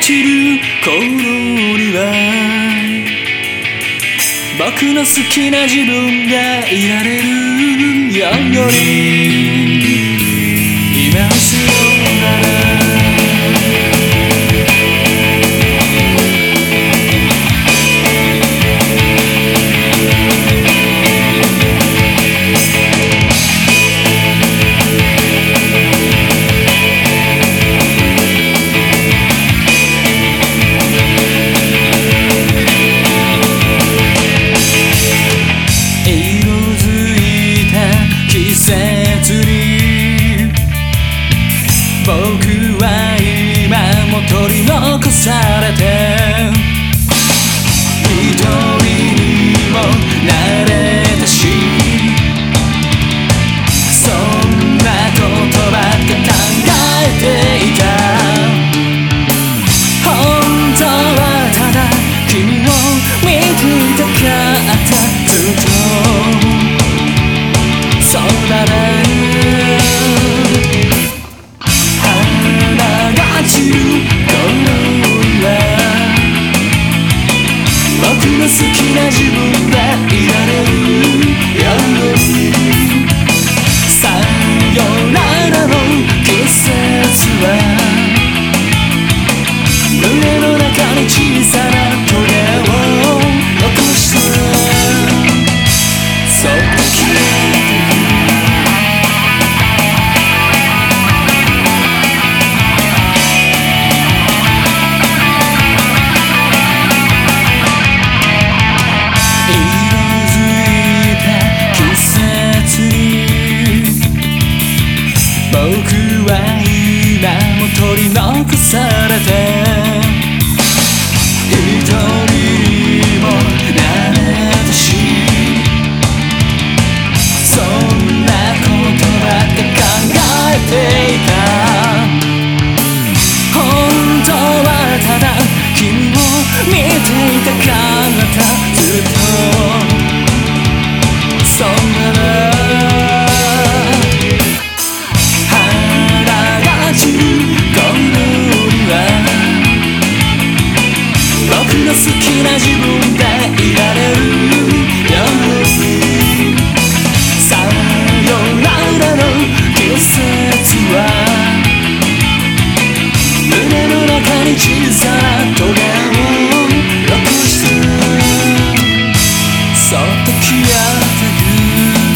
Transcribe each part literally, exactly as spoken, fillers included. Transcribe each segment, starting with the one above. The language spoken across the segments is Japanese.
散る頃には僕の好きな自分がいられるように今するなら僕は今も取り残されて一人にもなれたしそんなことばっか考えていた本当はただ君を見ていたかったずっとそうだね僕の好きな自分でいられるようにさよならの季節は胸の中に小さなトゲを残してそっと消えてく僕は今も取り残されて一人にもなれたしそんなことばっか考えていた本当はただ君を見ていたかったずっとそんな僕の好きな自分でいられるようにさよならの季節は胸の中に小さなトゲを残してそっと消えてく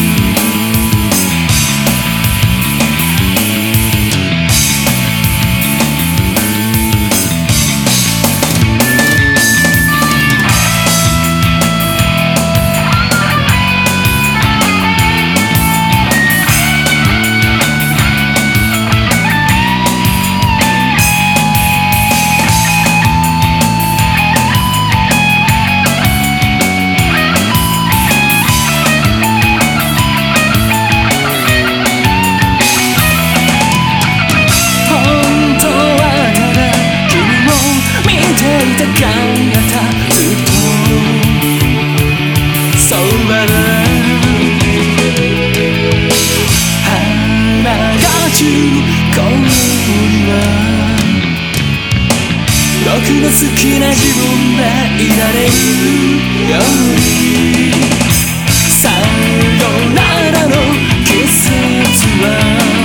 僕の好きな自分でいられるようにさよならの季節は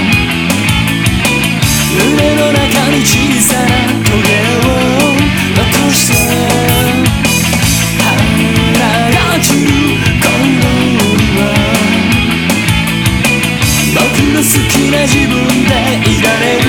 胸の中に小さなトゲを残して花が散る頃には僕の好きな自分でいられる